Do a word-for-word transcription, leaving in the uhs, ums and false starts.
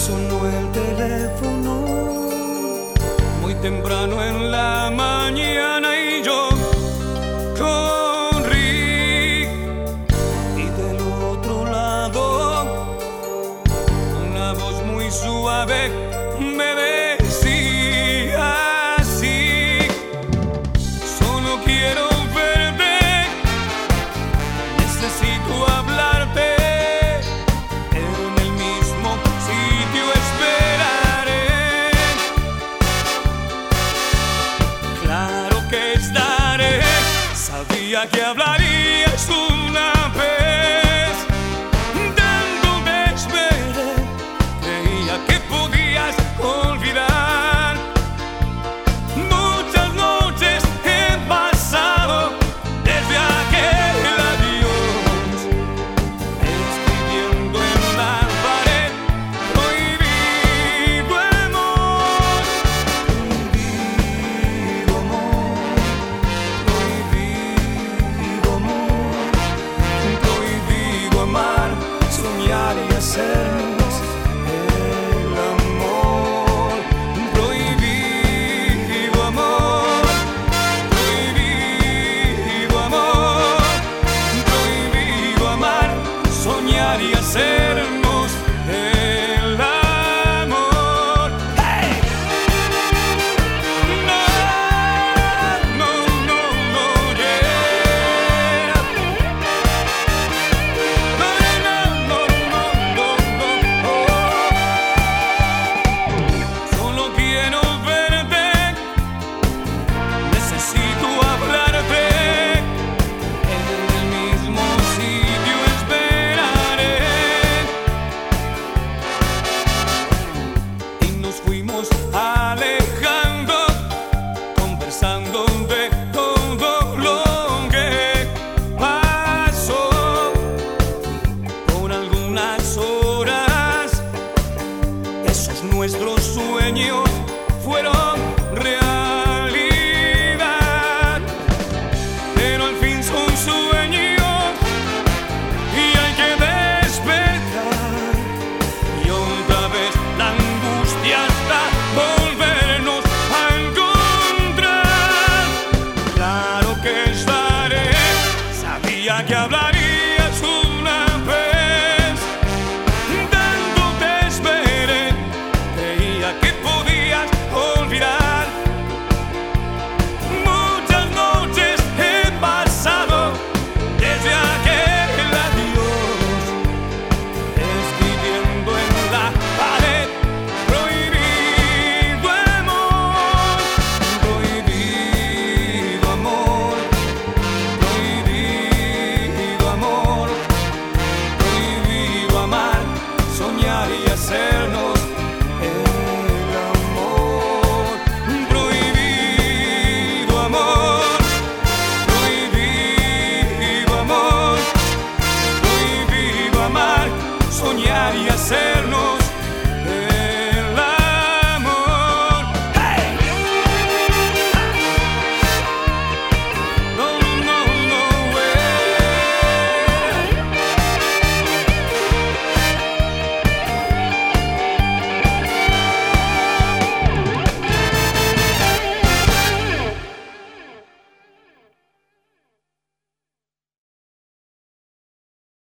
Sonó el teléfono muy temprano en la mañana y yo corrí, y del otro lado una voz muy suave me decía así: solo quiero verte, necesito hablarte. Sabía que hablarías una vez, dándote esperé, creía que podías olvidar. Muchas noches he pasado desde aquel adiós, escribiendo en la pared: prohibido amor, prohibido amor, soñar y hacernos el amor. Prohibido amor, prohibido amor, prohibido amar, soñar y hacernos el amor. ¡Hey! No, no, no, no, yeah. Alejando, conversando de todo lo que pasó. Por algunas horas esos nuestros sueños fueron realidad, pero al fin son sueños y hay que despertar. Y otra vez la angustia está volvernos a encontrar. Claro que estaré, sabía que hablarías una vez, dándote esperé, creía que podías olvidar. Muchas noches he pasado desde aquel adiós, escribiendo en la pared: prohibido amor, prohibido amor, prohibido amor, prohibido amar, soñar y hacernos el amor. Prohibido amor, prohibido amor, prohibido amar, soñar y hacernos